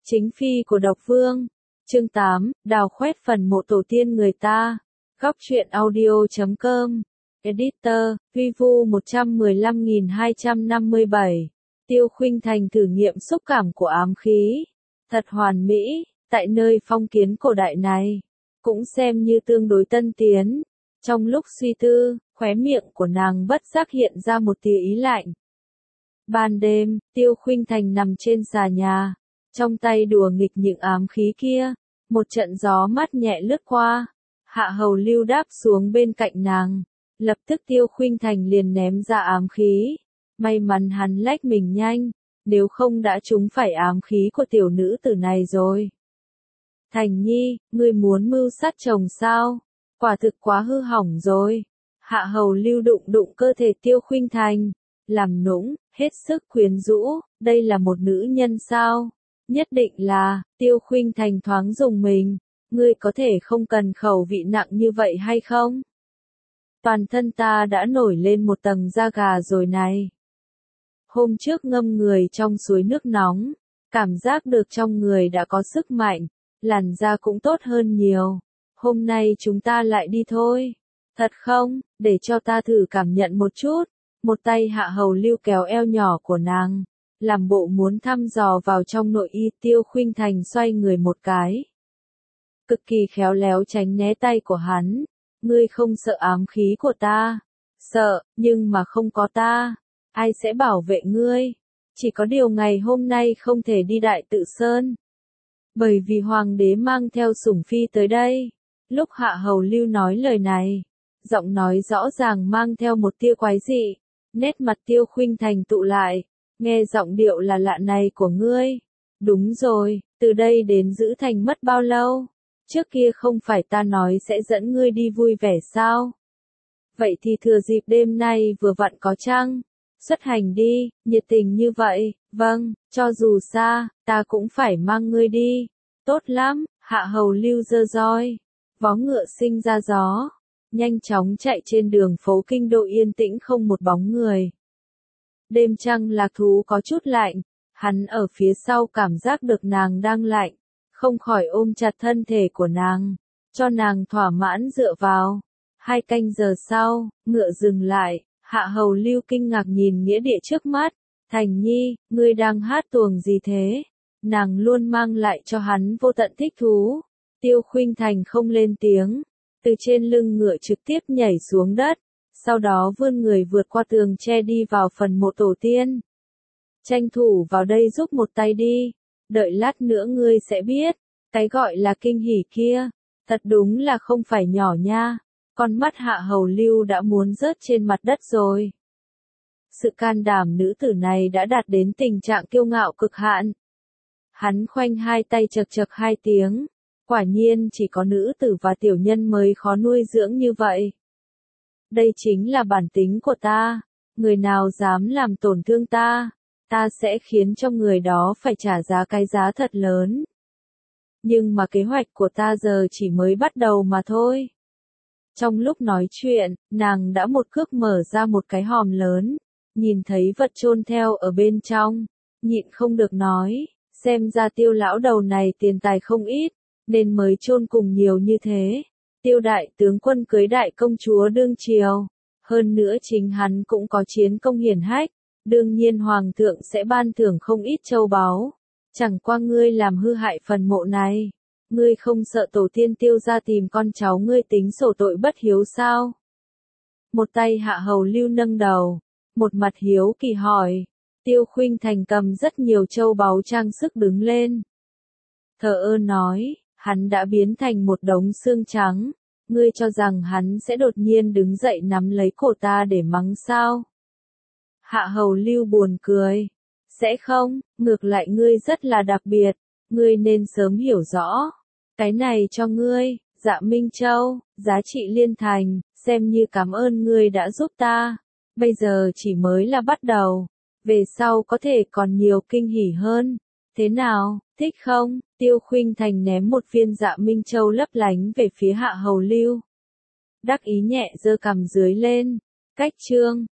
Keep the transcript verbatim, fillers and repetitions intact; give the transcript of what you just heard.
Chính phi của độc vương. Chương tám, đào khoét phần mộ tổ tiên người ta. Góc truyện audio chấm com. Editor, Vivu một trăm mười lăm nghìn hai trăm năm mươi bảy. Tiêu Khuynh Thành thử nghiệm xúc cảm của ám khí. Thật hoàn mỹ, tại nơi phong kiến cổ đại này. Cũng xem như tương đối tân tiến. Trong lúc suy tư, khóe miệng của nàng bất giác hiện ra một tia ý lạnh. Ban đêm, Tiêu Khuynh Thành nằm trên xà nhà. Trong tay đùa nghịch những ám khí kia. Một trận gió mát nhẹ lướt qua. Hạ Hầu Lưu đáp xuống bên cạnh nàng. Lập tức Tiêu Khuynh Thành liền ném ra ám khí. May mắn hắn lách mình nhanh. Nếu không đã trúng phải ám khí của tiểu nữ tử này rồi. Thành Nhi, ngươi muốn mưu sát chồng sao? Quả thực quá hư hỏng rồi. Hạ Hầu Lưu đụng đụng cơ thể Tiêu Khuynh Thành. Làm nũng, hết sức quyến rũ. Đây là một nữ nhân sao? Nhất định là, Tiêu Khuynh Thành thoáng dùng mình. Ngươi có thể không cần khẩu vị nặng như vậy hay không? Toàn thân ta đã nổi lên một tầng da gà rồi này. Hôm trước ngâm người trong suối nước nóng, cảm giác được trong người đã có sức mạnh, làn da cũng tốt hơn nhiều. Hôm nay chúng ta lại đi thôi. Thật không? Để cho ta thử cảm nhận một chút. Một tay Hạ Hầu Lưu kéo eo nhỏ của nàng, làm bộ muốn thăm dò vào trong nội y. Tiêu Khuynh Thành xoay người một cái. Cực kỳ khéo léo tránh né tay của hắn. Ngươi không sợ ám khí của ta? Sợ, nhưng mà không có ta. Ai sẽ bảo vệ ngươi? Chỉ có điều ngày hôm nay không thể đi Đại Tự Sơn. Bởi vì Hoàng đế mang theo sủng phi tới đây. Lúc Hạ Hầu Lưu nói lời này, giọng nói rõ ràng mang theo một tia quái dị. Nét mặt Tiêu Khuynh Thành tụ lại. Nghe giọng điệu là lạ này của ngươi. Đúng rồi, từ đây đến Dữ Thành mất bao lâu? Trước kia không phải ta nói sẽ dẫn ngươi đi vui vẻ sao? Vậy thì thừa dịp đêm nay vừa vặn có trăng. Xuất hành đi, nhiệt tình như vậy. Vâng, cho dù xa, ta cũng phải mang ngươi đi. Tốt lắm, Hạ Hầu Lưu giơ roi. Vó ngựa sinh ra gió. Nhanh chóng chạy trên đường phố kinh đô yên tĩnh không một bóng người. Đêm trăng lạc thú có chút lạnh. Hắn ở phía sau cảm giác được nàng đang lạnh. Không khỏi ôm chặt thân thể của nàng. Cho nàng thỏa mãn dựa vào. Hai canh giờ sau, ngựa dừng lại. Hạ Hầu Lưu kinh ngạc nhìn nghĩa địa trước mắt. Thành Nhi, ngươi đang hát tuồng gì thế? Nàng luôn mang lại cho hắn vô tận thích thú. Tiêu Khuynh Thành không lên tiếng. Từ trên lưng ngựa trực tiếp nhảy xuống đất. Sau đó vươn người vượt qua tường tre đi vào phần mộ tổ tiên. Tranh thủ vào đây giúp một tay đi. Đợi lát nữa ngươi sẽ biết. Cái gọi là kinh hỉ kia. Thật đúng là không phải nhỏ nha. Con mắt Hạ Hầu Lưu đã muốn rớt trên mặt đất rồi. Sự can đảm nữ tử này đã đạt đến tình trạng kiêu ngạo cực hạn. Hắn khoanh hai tay chật chật hai tiếng. Quả nhiên chỉ có nữ tử và tiểu nhân mới khó nuôi dưỡng như vậy. Đây chính là bản tính của ta. Người nào dám làm tổn thương ta, ta sẽ khiến cho người đó phải trả giá cái giá thật lớn. Nhưng mà kế hoạch của ta giờ chỉ mới bắt đầu mà thôi. Trong lúc nói chuyện, nàng đã một cước mở ra một cái hòm lớn. Nhìn thấy vật chôn theo ở bên trong. Nhịn không được nói, xem ra Tiêu lão đầu này tiền tài không ít. Nên mới chôn cùng nhiều như thế. Tiêu đại tướng quân cưới đại công chúa đương triều. Hơn nữa chính hắn cũng có chiến công hiển hách. Đương nhiên hoàng thượng sẽ ban thưởng không ít châu báu. Chẳng qua ngươi làm hư hại phần mộ này. Ngươi không sợ tổ tiên Tiêu ra tìm con cháu ngươi tính sổ tội bất hiếu sao? Một tay Hạ Hầu Lưu nâng đầu. Một mặt hiếu kỳ hỏi. Tiêu Khuynh Thành cầm rất nhiều châu báu trang sức đứng lên. Thờ ơ nói. Hắn đã biến thành một đống xương trắng. Ngươi cho rằng hắn sẽ đột nhiên đứng dậy nắm lấy cổ ta để mắng sao? Hạ Hầu Lưu buồn cười. Sẽ không, ngược lại ngươi rất là đặc biệt. Ngươi nên sớm hiểu rõ. Cái này cho ngươi, Dạ Minh Châu, giá trị liên thành, xem như cảm ơn ngươi đã giúp ta. Bây giờ chỉ mới là bắt đầu. Về sau có thể còn nhiều kinh hỉ hơn. Thế nào, thích không? Tiêu Khuynh Thành ném một viên Dạ Minh Châu lấp lánh về phía Hạ Hầu Lưu. Đắc ý nhẹ giơ cằm dưới lên. Cách chương.